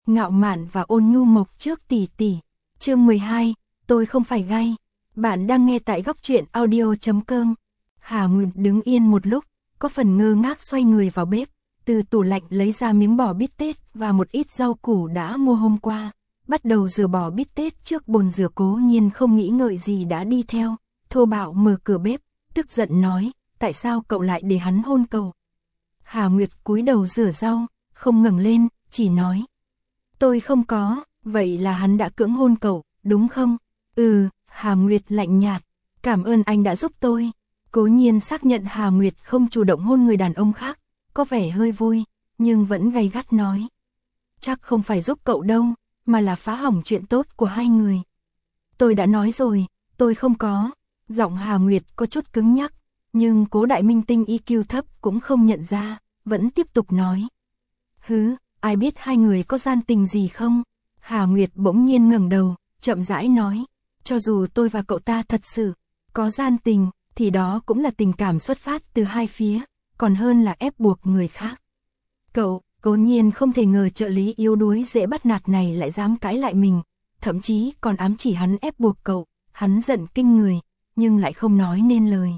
ngạo mạn và ôn nhu mộc trước tỷ tỷ. Chương 12, tôi không phải gay. Bạn đang nghe tại góc truyện audio.com. Hà Nguyệt đứng yên một lúc, có phần ngơ ngác xoay người vào bếp, từ tủ lạnh lấy ra miếng bò bít tết và một ít rau củ đã mua hôm qua. Bắt đầu rửa bò bít tết trước bồn rửa. Cố Nhiên không nghĩ ngợi gì đã đi theo, thô bạo mở cửa bếp, tức giận nói, tại sao cậu lại để hắn hôn cậu? Hà Nguyệt cúi đầu rửa rau, không ngẩng lên, chỉ nói, tôi không có. Vậy là hắn đã cưỡng hôn cậu, đúng không? Hà Nguyệt lạnh nhạt, cảm ơn anh đã giúp tôi. Cố Nhiên xác nhận Hà Nguyệt không chủ động hôn người đàn ông khác, có vẻ hơi vui, nhưng vẫn gay gắt nói, chắc không phải giúp cậu đâu, mà là phá hỏng chuyện tốt của hai người. Tôi đã nói rồi, tôi không có. Giọng Hà Nguyệt có chút cứng nhắc, nhưng Cố đại minh tinh EQ thấp cũng không nhận ra, vẫn tiếp tục nói, ai biết hai người có gian tình gì không? Hà Nguyệt bỗng nhiên ngẩng đầu, chậm rãi nói, cho dù tôi và cậu ta thật sự có gian tình, thì đó cũng là tình cảm xuất phát từ hai phía, còn hơn là ép buộc người khác. Cố Nhiên không thể ngờ trợ lý yếu đuối dễ bắt nạt này lại dám cãi lại mình, thậm chí còn ám chỉ hắn ép buộc cậu. Hắn giận kinh người, nhưng lại không nói nên lời.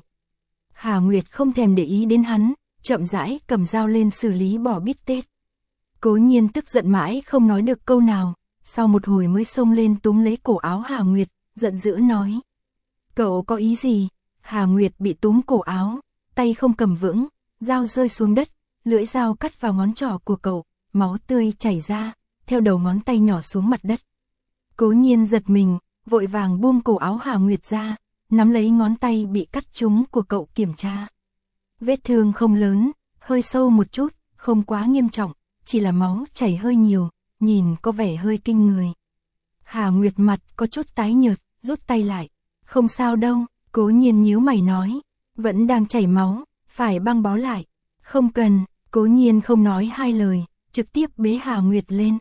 Hà Nguyệt không thèm để ý đến hắn, chậm rãi cầm dao lên xử lý bò bít tết. Cố Nhiên tức giận mãi không nói được câu nào, sau một hồi mới xông lên túm lấy cổ áo Hà Nguyệt, giận dữ nói, cậu có ý gì? Hà Nguyệt bị túm cổ áo, tay không cầm vững, dao rơi xuống đất, lưỡi dao cắt vào ngón trỏ của cậu, máu tươi chảy ra, theo đầu ngón tay nhỏ xuống mặt đất. Cố Nhiên giật mình, vội vàng buông cổ áo Hà Nguyệt ra, nắm lấy ngón tay bị cắt trúng của cậu kiểm tra. Vết thương không lớn, hơi sâu một chút, không quá nghiêm trọng, chỉ là máu chảy hơi nhiều, nhìn có vẻ hơi kinh người. Hà Nguyệt mặt có chút tái nhợt, rút tay lại. Không sao đâu. Cố Nhiên nhíu mày nói, vẫn đang chảy máu, phải băng bó lại. Không cần. Cố Nhiên không nói hai lời, trực tiếp bế Hà Nguyệt lên.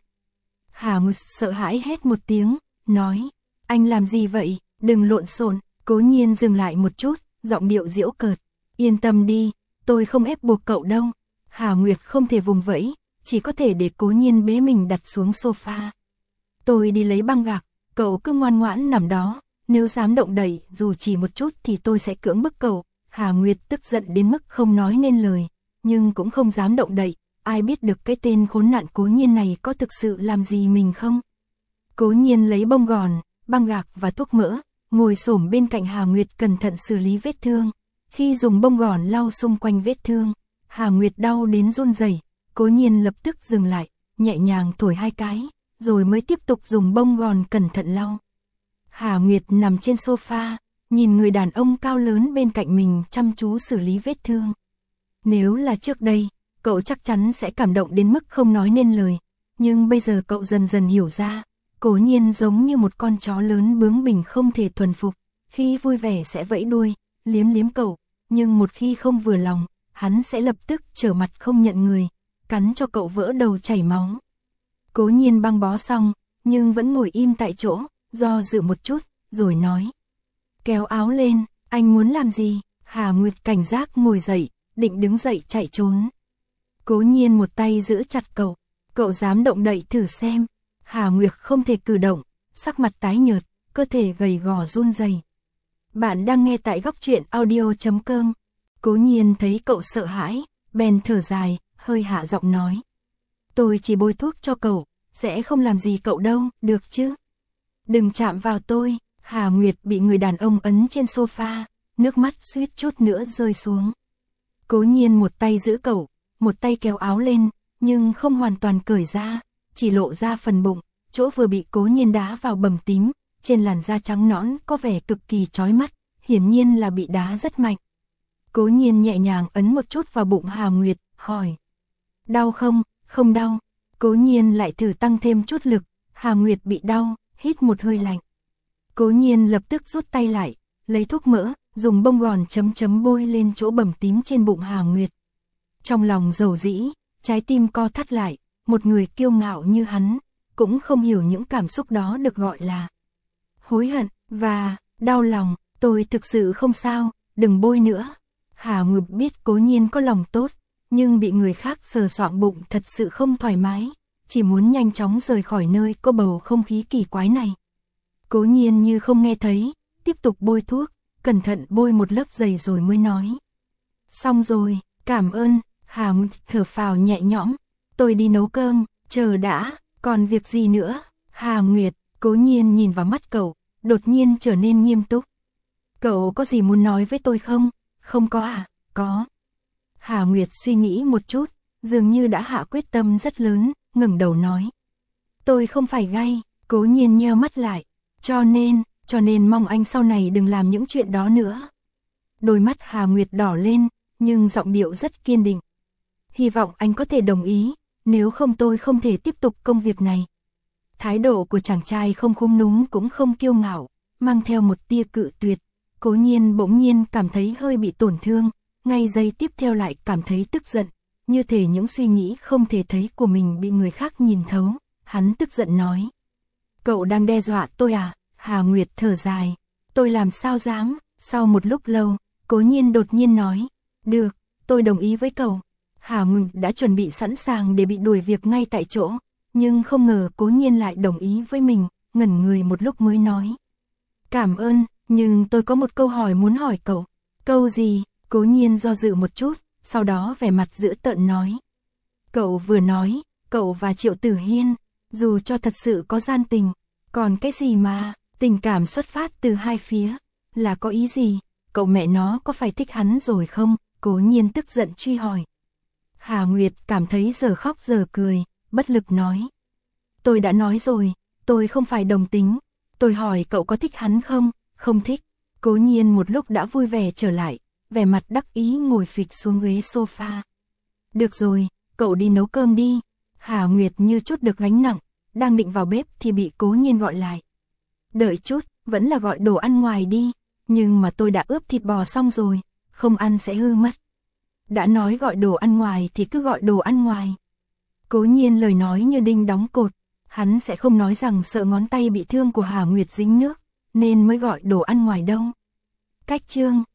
Hà Nguyệt sợ hãi hét một tiếng, nói, anh làm gì vậy? Đừng lộn xộn. Cố Nhiên dừng lại một chút, giọng điệu giễu cợt, yên tâm đi, tôi không ép buộc cậu đâu. Hà Nguyệt không thể vùng vẫy, chỉ có thể để Cố Nhiên bế mình đặt xuống sofa. Tôi đi lấy băng gạc, cậu cứ ngoan ngoãn nằm đó, nếu dám động đậy dù chỉ một chút thì tôi sẽ cưỡng bức cậu. Hà Nguyệt tức giận đến mức không nói nên lời, nhưng cũng không dám động đậy, ai biết được cái tên khốn nạn Cố Nhiên này có thực sự làm gì mình không. Cố Nhiên lấy bông gòn, băng gạc và thuốc mỡ, ngồi xổm bên cạnh Hà Nguyệt cẩn thận xử lý vết thương. Khi dùng bông gòn lau xung quanh vết thương, Hà Nguyệt đau đến run rẩy. Cố Nhiên lập tức dừng lại, nhẹ nhàng thổi hai cái, rồi mới tiếp tục dùng bông gòn cẩn thận lau. Hà Nguyệt nằm trên sofa, nhìn người đàn ông cao lớn bên cạnh mình chăm chú xử lý vết thương. Nếu là trước đây, cậu chắc chắn sẽ cảm động đến mức không nói nên lời, nhưng bây giờ cậu dần dần hiểu ra, Cố Nhiên giống như một con chó lớn bướng bỉnh không thể thuần phục, khi vui vẻ sẽ vẫy đuôi, liếm liếm cậu, nhưng một khi không vừa lòng, hắn sẽ lập tức trở mặt không nhận người, cắn cho cậu vỡ đầu chảy máu. Cố Nhiên băng bó xong, nhưng vẫn ngồi im tại chỗ, do dự một chút, rồi nói, kéo áo lên, anh muốn làm gì? Hà Nguyệt cảnh giác ngồi dậy, định đứng dậy chạy trốn. Cố Nhiên một tay giữ chặt cậu dám động đậy thử xem. Hà Nguyệt không thể cử động, sắc mặt tái nhợt, cơ thể gầy gò run rẩy. Bạn đang nghe tại góc truyện audio.com. Cố Nhiên thấy cậu sợ hãi, bèn thở dài, hơi hạ giọng nói, tôi chỉ bôi thuốc cho cậu, sẽ không làm gì cậu đâu, được chứ? Đừng chạm vào tôi. Hà Nguyệt bị người đàn ông ấn trên sofa, nước mắt suýt chút nữa rơi xuống. Cố Nhiên một tay giữ cậu, một tay kéo áo lên, nhưng không hoàn toàn cởi ra, chỉ lộ ra phần bụng, chỗ vừa bị Cố Nhiên đá vào bầm tím, trên làn da trắng nõn có vẻ cực kỳ chói mắt, hiển nhiên là bị đá rất mạnh. Cố Nhiên nhẹ nhàng ấn một chút vào bụng Hà Nguyệt, hỏi, đau không? Không đau. Cố Nhiên lại thử tăng thêm chút lực, Hà Nguyệt bị đau, hít một hơi lạnh. Cố Nhiên lập tức rút tay lại, lấy thuốc mỡ, dùng bông gòn chấm bôi lên chỗ bầm tím trên bụng Hà Nguyệt. Trong lòng dầu dĩ, trái tim co thắt lại, một người kiêu ngạo như hắn, cũng không hiểu những cảm xúc đó được gọi là hối hận và đau lòng. Tôi thực sự không sao, đừng bôi nữa. Hà Nguyệt biết Cố Nhiên có lòng tốt, nhưng bị người khác sờ soạng bụng thật sự không thoải mái, chỉ muốn nhanh chóng rời khỏi nơi có bầu không khí kỳ quái này. Cố Nhiên như không nghe thấy, tiếp tục bôi thuốc, cẩn thận bôi một lớp dày rồi mới nói. Xong rồi, cảm ơn. Hà Nguyệt thở phào nhẹ nhõm. Tôi đi nấu cơm, chờ đã, còn việc gì nữa? Hà Nguyệt, Cố Nhiên nhìn vào mắt cậu, đột nhiên trở nên nghiêm túc. Cậu có gì muốn nói với tôi không? Không có à? Có. Hà Nguyệt suy nghĩ một chút, dường như đã hạ quyết tâm rất lớn, ngẩng đầu nói. Tôi không phải gay. Cố Nhiên nheo mắt lại. Cho nên mong anh sau này đừng làm những chuyện đó nữa. Đôi mắt Hà Nguyệt đỏ lên, nhưng giọng điệu rất kiên định. Hy vọng anh có thể đồng ý, nếu không tôi không thể tiếp tục công việc này. Thái độ của chàng trai không khúm núm cũng không kiêu ngạo, mang theo một tia cự tuyệt. Cố Nhiên bỗng nhiên cảm thấy hơi bị tổn thương, ngay giây tiếp theo lại cảm thấy tức giận, như thể những suy nghĩ không thể thấy của mình bị người khác nhìn thấu. Hắn tức giận nói. Cậu đang đe dọa tôi à? Hà Nguyệt thở dài. Tôi làm sao dám? Sau một lúc lâu, Cố Nhiên đột nhiên nói. Được, tôi đồng ý với cậu. Hà Nguyệt đã chuẩn bị sẵn sàng để bị đuổi việc ngay tại chỗ, nhưng không ngờ Cố Nhiên lại đồng ý với mình, ngẩn người một lúc mới nói. Cảm ơn, nhưng tôi có một câu hỏi muốn hỏi cậu. Câu gì? Cố Nhiên do dự một chút, sau đó vẻ mặt dữ tợn nói. Cậu vừa nói, cậu và Triệu Tử Hiên, dù cho thật sự có gian tình, còn cái gì mà, tình cảm xuất phát từ hai phía, là có ý gì? Cậu mẹ nó có phải thích hắn rồi không? Cố Nhiên tức giận truy hỏi. Hà Nguyệt cảm thấy giờ khóc giờ cười, bất lực nói. Tôi đã nói rồi, tôi không phải đồng tính. Tôi hỏi cậu có thích hắn không? Không thích. Cố Nhiên một lúc đã vui vẻ trở lại, vẻ mặt đắc ý ngồi phịch xuống ghế sofa. Được rồi, cậu đi nấu cơm đi. Hà Nguyệt như chút được gánh nặng, đang định vào bếp thì bị Cố Nhiên gọi lại. Đợi chút, vẫn là gọi đồ ăn ngoài đi. Nhưng mà tôi đã ướp thịt bò xong rồi, không ăn sẽ hư mất. Đã nói gọi đồ ăn ngoài thì cứ gọi đồ ăn ngoài. Cố Nhiên lời nói như đinh đóng cột, hắn sẽ không nói rằng sợ ngón tay bị thương của Hà Nguyệt dính nước, nên mới gọi đồ ăn ngoài đâu. Cách chương